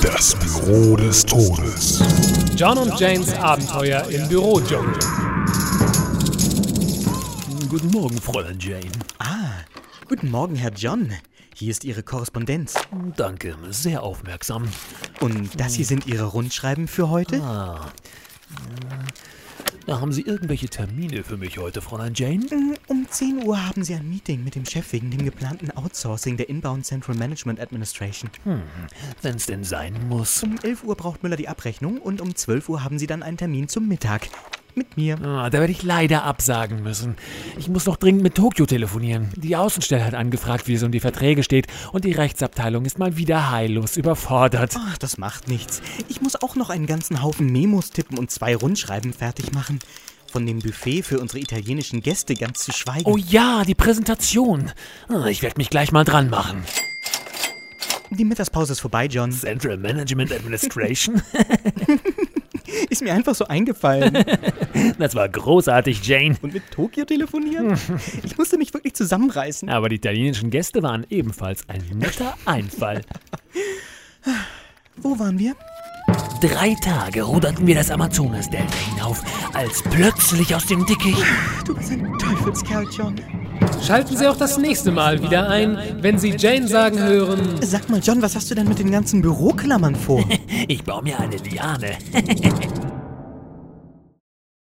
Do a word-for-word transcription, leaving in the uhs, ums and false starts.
Das Büro des Todes. John und Janes Abenteuer im Bürodschungel. Guten Morgen, Fräulein Jane. Ah, guten Morgen, Herr John. Hier ist Ihre Korrespondenz. Danke, sehr aufmerksam. Und das hier sind Ihre Rundschreiben für heute? Ah, da haben Sie irgendwelche Termine für mich heute, Fräulein Jane? Um zehn Uhr haben Sie ein Meeting mit dem Chef wegen dem geplanten Outsourcing der Inbound Central Management Administration. Hm, wenn's denn sein muss. Um elf Uhr braucht Müller die Abrechnung und um zwölf Uhr haben Sie dann einen Termin zum Mittag. Mit mir. Ah, da werde ich leider absagen müssen. Ich muss noch dringend mit Tokio telefonieren. Die Außenstelle hat angefragt, wie es um die Verträge steht, und die Rechtsabteilung ist mal wieder heillos überfordert. Ach, das macht nichts. Ich muss auch noch einen ganzen Haufen Memos tippen und zwei Rundschreiben fertig machen. Von dem Buffet für unsere italienischen Gäste ganz zu schweigen. Oh ja, die Präsentation. Ah, ich werde mich gleich mal dran machen. Die Mittagspause ist vorbei, John. Central Management Administration? Ist mir einfach so eingefallen. Das war großartig, Jane. Und mit Tokio telefonieren? Ich musste mich wirklich zusammenreißen. Aber die italienischen Gäste waren ebenfalls ein netter Einfall. Wo waren wir? Drei Tage ruderten wir das Amazonas-Delta hinauf, als plötzlich aus dem Dickicht... Du bist ein Teufelskerl, John. Schalten Sie auch das nächste Mal wieder ein, wenn Sie Jane sagen hören... Sag mal, John, was hast du denn mit den ganzen Büroklammern vor? Ich baue mir eine Liane.